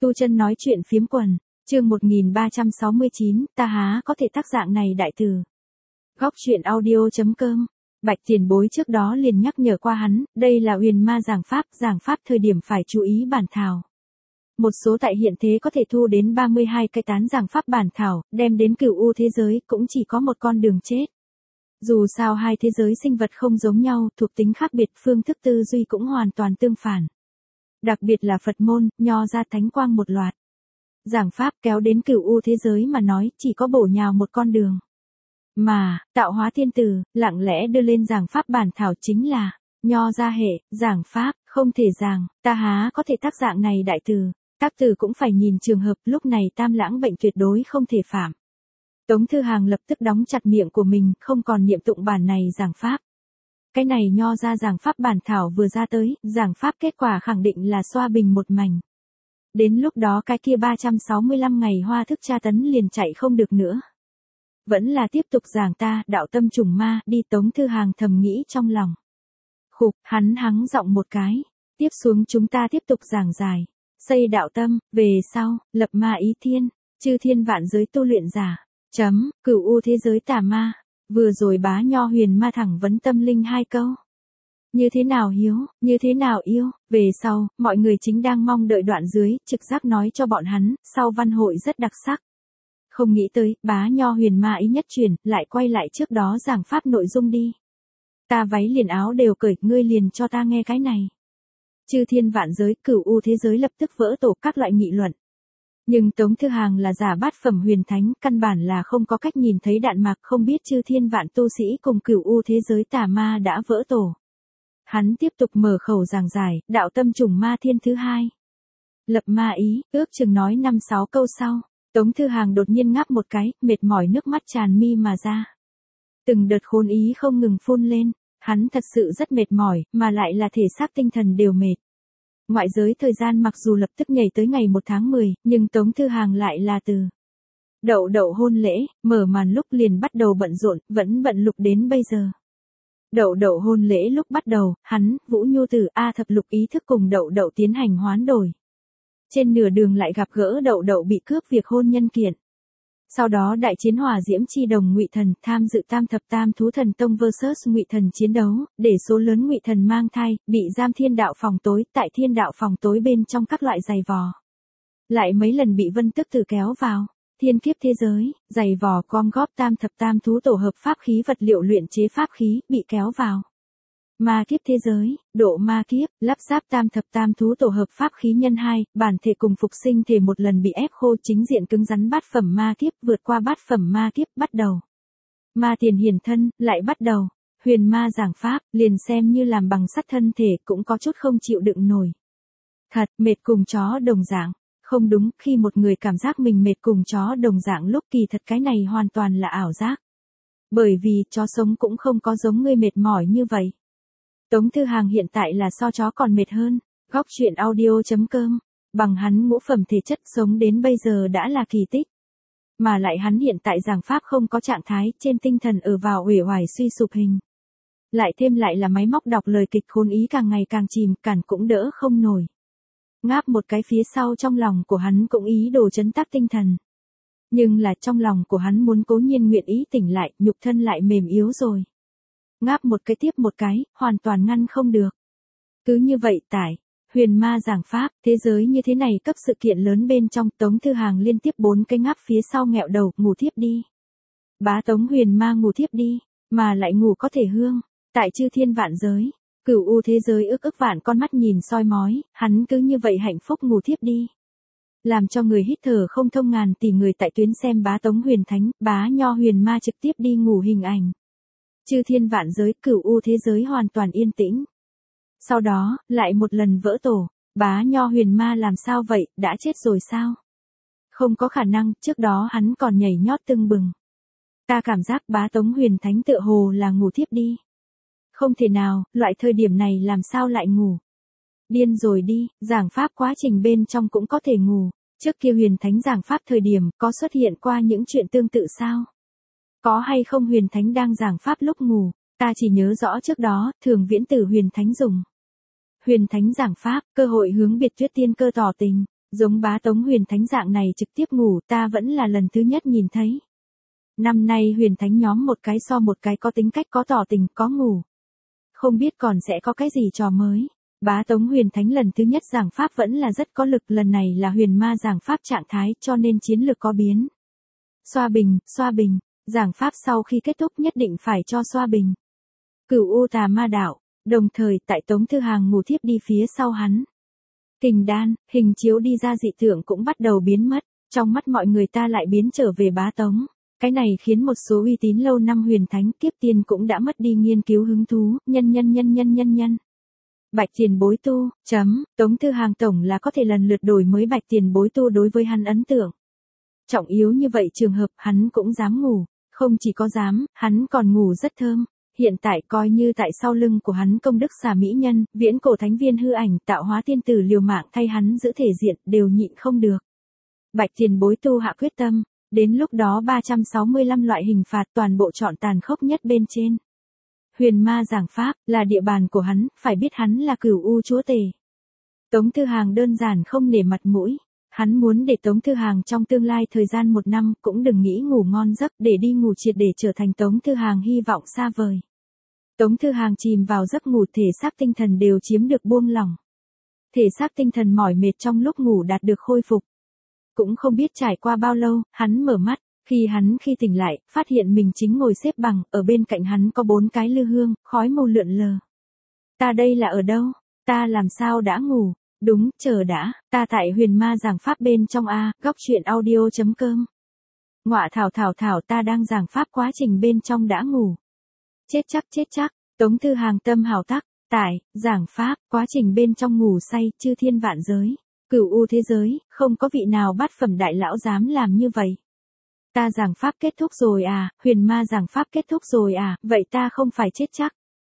Tu Chân nói chuyện phiếm quần, chương 1369, ta há có thể tác dạng này đại từ. Góc truyện audio.com. Bạch Tiền Bối trước đó liền nhắc nhở qua hắn, đây là huyền ma giảng pháp thời điểm phải chú ý bản thảo. Một số tại hiện thế có thể thu đến 32 cái tán giảng pháp bản thảo, đem đến cửu u thế giới cũng chỉ có một con đường chết. Dù sao hai thế giới sinh vật không giống nhau, thuộc tính khác biệt, phương thức tư duy cũng hoàn toàn tương phản. Đặc biệt là Phật môn, nho ra thánh quang một loạt. Giảng pháp kéo đến cửu u thế giới mà nói, chỉ có bổ nhào một con đường. Mà, tạo hóa thiên tử, lặng lẽ đưa lên giảng pháp bản thảo chính là, nho ra hệ, giảng pháp, không thể giảng, ta há có thể tác dạng này đại từ. Tác từ cũng phải nhìn trường hợp, lúc này tam lãng bệnh tuyệt đối không thể phạm. Tống Thư Hàng lập tức đóng chặt miệng của mình, không còn niệm tụng bản này giảng pháp. Cái này nho ra giảng pháp bản thảo vừa ra tới, giảng pháp kết quả khẳng định là xoa bình một mảnh. Đến lúc đó cái kia 365 ngày hoa thức tra tấn liền chạy không được nữa. Vẫn là tiếp tục giảng ta, đạo tâm trùng ma, đi. Tống Thư Hàng thầm nghĩ trong lòng. Khục, hắn hắng giọng một cái. Tiếp xuống chúng ta tiếp tục giảng giải. Xây đạo tâm, về sau, lập ma ý thiên, chư thiên vạn giới tu luyện giả. Cửu u thế giới tà ma. Vừa rồi bá nho huyền ma thẳng vấn tâm linh 2 câu. Như thế nào hiếu, như thế nào yêu, về sau, mọi người chính đang mong đợi đoạn dưới, trực giác nói cho bọn hắn, sau văn hội rất đặc sắc. Không nghĩ tới, bá nho huyền ma ý nhất truyền, lại quay lại trước đó giảng pháp nội dung đi. Ta váy liền áo đều cởi, ngươi liền cho ta nghe cái này. Chư thiên vạn giới, cửu u thế giới lập tức vỡ tổ các loại nghị luận. Nhưng Tống Thư Hàng là giả bát phẩm huyền thánh, căn bản là không có cách nhìn thấy đạn mạc, không biết chư thiên vạn tu sĩ cùng cửu u thế giới tà ma đã vỡ tổ. Hắn tiếp tục mở khẩu giảng giải, đạo tâm trùng ma thiên thứ 2. Lập ma ý, ước chừng nói 5-6 câu sau, Tống Thư Hàng đột nhiên ngáp một cái, mệt mỏi nước mắt tràn mi mà ra. Từng đợt khôn ý không ngừng phun lên, hắn thật sự rất mệt mỏi, mà lại là thể xác tinh thần đều mệt. Ngoại giới thời gian mặc dù lập tức nhảy tới ngày 1 tháng 10, nhưng Tống Thư Hàng lại là từ Đậu hôn lễ, mở màn lúc liền bắt đầu bận rộn, vẫn bận lục đến bây giờ. Đậu hôn lễ lúc bắt đầu, hắn, Vũ Nhu Tử A Thập Lục ý thức cùng Đậu tiến hành hoán đổi. Trên nửa đường lại gặp gỡ Đậu bị cướp việc hôn nhân kiện. Sau đó đại chiến hỏa diễm chi đồng Ngụy Thần tham dự tam thập tam thú thần tông vs Ngụy Thần chiến đấu, để số lớn Ngụy Thần mang thai, bị giam thiên đạo phòng tối, tại thiên đạo phòng tối bên trong các loại giày vò. Lại mấy lần bị Vân Tức Tử kéo vào thiên kiếp thế giới, giày vò gom góp tam thập tam thú tổ hợp pháp khí vật liệu luyện chế pháp khí, bị kéo vào ma kiếp thế giới, độ ma kiếp, lắp ráp tam thập tam thú tổ hợp pháp khí nhân 2, bản thể cùng phục sinh thể một lần bị ép khô, chính diện cứng rắn bát phẩm ma kiếp, vượt qua bát phẩm ma kiếp, bắt đầu ma tiền hiển thân, lại bắt đầu huyền ma giảng pháp, liền xem như làm bằng sắt thân thể cũng có chút không chịu đựng nổi. Thật, mệt cùng chó đồng dạng. Không đúng, khi một người cảm giác mình mệt cùng chó đồng dạng lúc kỳ thật cái này hoàn toàn là ảo giác. Bởi vì chó sống cũng không có giống ngươi mệt mỏi như vậy. Tống Thư Hàng hiện tại là so chó còn mệt hơn. Góc truyện audio.com. Bằng hắn ngũ phẩm thể chất sống đến bây giờ đã là kỳ tích. Mà lại hắn hiện tại giảng pháp không có trạng thái, trên tinh thần ở vào uể oải suy sụp hình. Lại thêm lại là máy móc đọc lời kịch, khôn ý càng ngày càng chìm, cản cũng đỡ không nổi. Ngáp một cái phía sau trong lòng của hắn cũng ý đồ trấn tác tinh thần. Nhưng là trong lòng của hắn muốn cố nhiên nguyện ý tỉnh lại, nhục thân lại mềm yếu rồi. Ngáp một cái tiếp một cái, hoàn toàn ngăn không được. Cứ như vậy tại huyền ma giảng pháp, thế giới như thế này cấp sự kiện lớn bên trong, Tống Thư Hàng liên tiếp 4 cái ngáp phía sau nghẹo đầu, ngủ thiếp đi. Bá Tống huyền ma ngủ thiếp đi, mà lại ngủ có thể hương, tại chư thiên vạn giới. Cửu u thế giới ức vạn con mắt nhìn soi mói, hắn cứ như vậy hạnh phúc ngủ thiếp đi. Làm cho người hít thở không thông, ngàn tỷ người tại tuyến xem bá Tống huyền thánh, bá nho huyền ma trực tiếp đi ngủ hình ảnh. Chư thiên vạn giới, cửu u thế giới hoàn toàn yên tĩnh. Sau đó, lại một lần vỡ tổ, bá nho huyền ma làm sao vậy, đã chết rồi sao? Không có khả năng, trước đó hắn còn nhảy nhót tưng bừng. Ta cảm giác bá Tống huyền thánh tựa hồ là ngủ thiếp đi. Không thể nào, loại thời điểm này làm sao lại ngủ? Điên rồi đi, giảng pháp quá trình bên trong cũng có thể ngủ. Trước kia huyền thánh giảng pháp thời điểm có xuất hiện qua những chuyện tương tự sao? Có hay không huyền thánh đang giảng pháp lúc ngủ? Ta chỉ nhớ rõ trước đó, Thường Viễn Tử huyền thánh dùng huyền thánh giảng pháp, cơ hội hướng Biệt Tuyết Tiên Cơ tỏ tình. Giống Bá Tống Huyền Thánh dạng này trực tiếp ngủ ta vẫn là lần thứ nhất nhìn thấy. Năm nay Huyền Thánh nhóm một cái so một cái có tính cách có tỏ tình có ngủ. Không biết còn sẽ có cái gì trò mới. Bá Tống Huyền Thánh lần thứ nhất giảng pháp vẫn là rất có lực, lần này là huyền ma giảng pháp trạng thái cho nên chiến lược có biến. Xoa bình, giảng pháp sau khi kết thúc nhất định phải cho xoa bình. Cửu U Tà Ma Đạo, đồng thời tại Tống Thư Hàng ngủ thiếp đi phía sau hắn. Kình đan, hình chiếu đi ra dị tượng cũng bắt đầu biến mất, trong mắt mọi người ta lại biến trở về Bá Tống. Cái này khiến một số uy tín lâu năm huyền thánh kiếp tiên cũng đã mất đi nghiên cứu hứng thú, nhân. Bạch tiền bối tu, Tống Thư Hàng tổng là có thể lần lượt đổi mới bạch tiền bối tu đối với hắn ấn tượng. Trọng yếu như vậy trường hợp hắn cũng dám ngủ, không chỉ có dám, hắn còn ngủ rất thơm. Hiện tại coi như tại sau lưng của hắn công đức xà mỹ nhân, viễn cổ thánh viên hư ảnh, tạo hóa tiên tử liều mạng thay hắn giữ thể diện, đều nhịn không được. Bạch tiền bối tu hạ quyết tâm, đến lúc đó 365 loại hình phạt toàn bộ chọn tàn khốc nhất bên trên. Huyền ma giảng pháp, là địa bàn của hắn, phải biết hắn là Cửu U chúa tể. Tống Thư Hàng đơn giản không nể mặt mũi. Hắn muốn để Tống Thư Hàng trong tương lai thời gian 1 năm cũng đừng nghĩ ngủ ngon giấc để đi ngủ triệt để trở thành Tống Thư Hàng hy vọng xa vời. Tống Thư Hàng chìm vào giấc ngủ thể xác tinh thần đều chiếm được buông lỏng. Thể xác tinh thần mỏi mệt trong lúc ngủ đạt được khôi phục. Cũng không biết trải qua bao lâu, hắn mở mắt, khi tỉnh lại, phát hiện mình chính ngồi xếp bằng, ở bên cạnh hắn có 4 cái lư hương, khói mù lượn lờ. Ta đây là ở đâu? Ta làm sao đã ngủ? Đúng, chờ đã, ta tại huyền ma giảng pháp bên trong A, góc chuyện audio.com. Ngọa thảo ta đang giảng pháp quá trình bên trong đã ngủ. Chết chắc, Tống Thư Hàng tâm hào tắc, giảng pháp, quá trình bên trong ngủ say, chư thiên vạn giới, Cửu U thế giới, không có vị nào bát phẩm đại lão dám làm như vậy. Ta giảng pháp kết thúc rồi à, huyền ma giảng pháp kết thúc rồi à, vậy ta không phải chết chắc.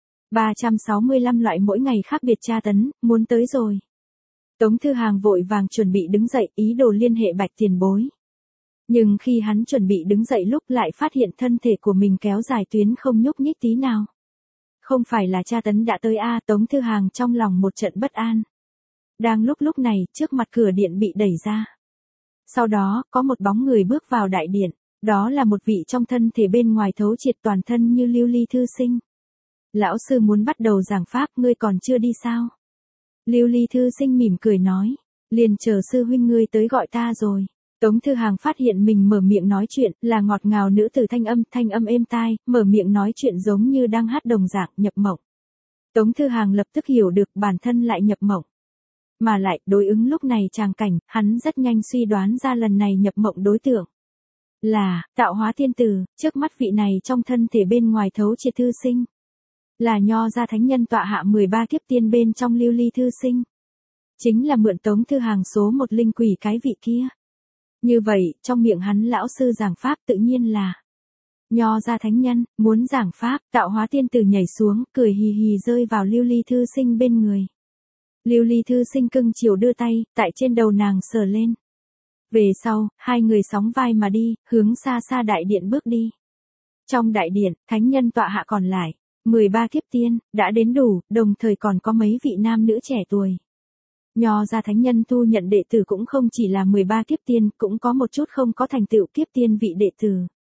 365 loại mỗi ngày khác biệt tra tấn, muốn tới rồi. Tống Thư Hàng vội vàng chuẩn bị đứng dậy, ý đồ liên hệ bạch tiền bối. Nhưng khi hắn chuẩn bị đứng dậy lúc lại phát hiện thân thể của mình kéo dài tuyến không nhúc nhích tí nào. Không phải là tra tấn đã tới a, Tống Thư Hàng trong lòng một trận bất an. Đang lúc này, trước mặt cửa điện bị đẩy ra. Sau đó, có một bóng người bước vào đại điện, đó là một vị trong thân thể bên ngoài thấu triệt toàn thân như lưu ly thư sinh. Lão sư muốn bắt đầu giảng pháp, ngươi còn chưa đi sao? Lưu ly thư sinh mỉm cười nói, liền chờ sư huynh ngươi tới gọi ta rồi. Tống Thư Hàng phát hiện mình mở miệng nói chuyện, là ngọt ngào nữ tử thanh âm êm tai, mở miệng nói chuyện giống như đang hát đồng dạng, nhập mộng. Tống Thư Hàng lập tức hiểu được bản thân lại nhập mộng. Mà lại, đối ứng lúc này tràng cảnh, hắn rất nhanh suy đoán ra lần này nhập mộng đối tượng. Là, tạo hóa tiên tử, trước mắt vị này trong thân thể bên ngoài thấu triệt thư sinh. Là Nho gia thánh nhân tọa hạ 13 kiếp tiên bên trong lưu ly thư sinh. Chính là mượn Tống Thư Hàng số 1 linh quỷ cái vị kia. Như vậy, trong miệng hắn lão sư giảng pháp tự nhiên là Nho gia thánh nhân, muốn giảng pháp, tạo hóa tiên tử nhảy xuống, cười hì hì rơi vào lưu ly thư sinh bên người. Lưu ly thư sinh cưng chiều đưa tay, tại trên đầu nàng sờ lên. Về sau, hai người sóng vai mà đi, hướng xa xa đại điện bước đi. Trong đại điện, thánh nhân tọa hạ còn lại, 13 kiếp tiên, đã đến đủ, đồng thời còn có mấy vị nam nữ trẻ tuổi. Nho gia thánh nhân thu nhận đệ tử cũng không chỉ là 13 kiếp tiên, cũng có một chút không có thành tựu kiếp tiên vị đệ tử.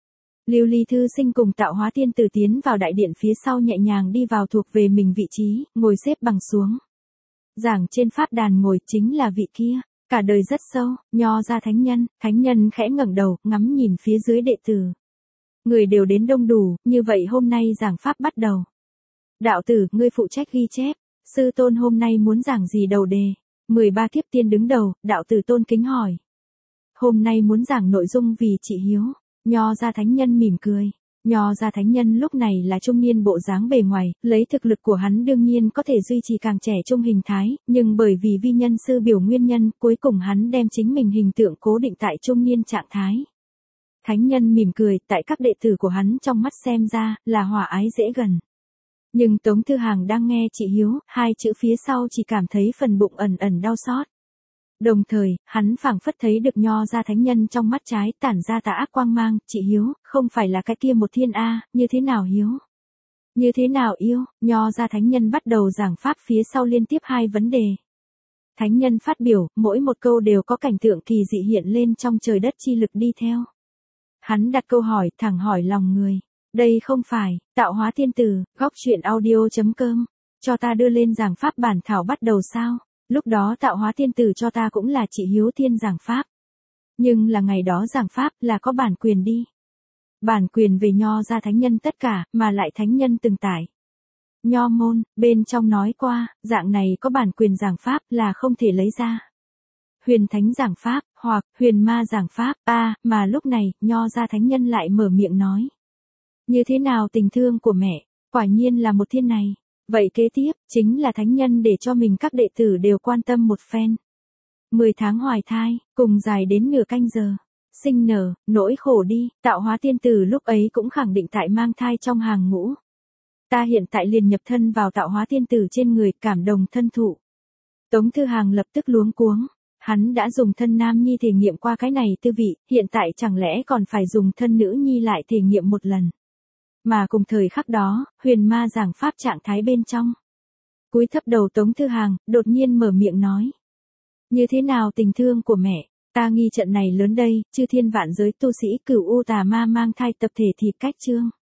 Lưu ly thư sinh cùng tạo hóa tiên tử tiến vào đại điện phía sau nhẹ nhàng đi vào thuộc về mình vị trí, ngồi xếp bằng xuống. Giảng trên pháp đàn ngồi chính là vị kia, cả đời rất sâu, Nho gia thánh nhân khẽ ngẩng đầu, ngắm nhìn phía dưới đệ tử. Người đều đến đông đủ, như vậy hôm nay giảng pháp bắt đầu. Đạo tử, ngươi phụ trách ghi chép, sư tôn hôm nay muốn giảng gì đầu đề? 13 kiếp tiên đứng đầu, đạo tử tôn kính hỏi. Hôm nay muốn giảng nội dung vì chị hiếu, Nho gia thánh nhân mỉm cười. Nho gia thánh nhân lúc này là trung niên bộ dáng bề ngoài, lấy thực lực của hắn đương nhiên có thể duy trì càng trẻ trung hình thái, nhưng bởi vì vi nhân sư biểu nguyên nhân, cuối cùng hắn đem chính mình hình tượng cố định tại trung niên trạng thái. Thánh nhân mỉm cười, tại các đệ tử của hắn trong mắt xem ra, là hòa ái dễ gần. Nhưng Tống Thư Hàng đang nghe chị hiếu, hai chữ phía sau chỉ cảm thấy phần bụng ẩn ẩn đau xót. Đồng thời, hắn phảng phất thấy được Nho gia thánh nhân trong mắt trái tản ra tà ác quang mang, chị hiếu, không phải là cái kia một thiên A, như thế nào hiếu? Như thế nào yêu? Nho gia thánh nhân bắt đầu giảng pháp phía sau liên tiếp hai vấn đề. Thánh nhân phát biểu, mỗi một câu đều có cảnh tượng kỳ dị hiện lên trong trời đất chi lực đi theo. Hắn đặt câu hỏi, thẳng hỏi lòng người. Đây không phải, tạo hóa tiên tử, góc truyện audio.com. Cho ta đưa lên giảng pháp bản thảo bắt đầu sao? Lúc đó tạo hóa tiên tử cho ta cũng là chị Hiếu Thiên giảng pháp. Nhưng là ngày đó giảng pháp là có bản quyền đi. Bản quyền về nho ra thánh nhân tất cả, mà lại thánh nhân từng tải. Nho môn, bên trong nói qua, dạng này có bản quyền giảng pháp là không thể lấy ra. Huyền thánh giảng pháp, hoặc huyền ma giảng pháp, mà lúc này, nho ra thánh nhân lại mở miệng nói. Như thế nào tình thương của mẹ, quả nhiên là một thiên này. Vậy kế tiếp, chính là thánh nhân để cho mình các đệ tử đều quan tâm một phen. 10 tháng hoài thai, cùng dài đến nửa canh giờ. Sinh nở, nỗi khổ đi, tạo hóa tiên tử lúc ấy cũng khẳng định tại mang thai trong hàng ngũ. Ta hiện tại liền nhập thân vào tạo hóa tiên tử trên người, cảm đồng thân thụ. Tống Thư Hàng lập tức luống cuống. Hắn đã dùng thân nam nhi thể nghiệm qua cái này tư vị, hiện tại chẳng lẽ còn phải dùng thân nữ nhi lại thể nghiệm một lần. Mà cùng thời khắc đó, huyền ma giảng pháp trạng thái bên trong. Cúi thấp đầu Tống Thư Hàng, đột nhiên mở miệng nói. Như thế nào tình thương của mẹ, ta nghi trận này lớn đây, chư thiên vạn giới tu sĩ cửu u tà ma mang thai tập thể thì cách chương.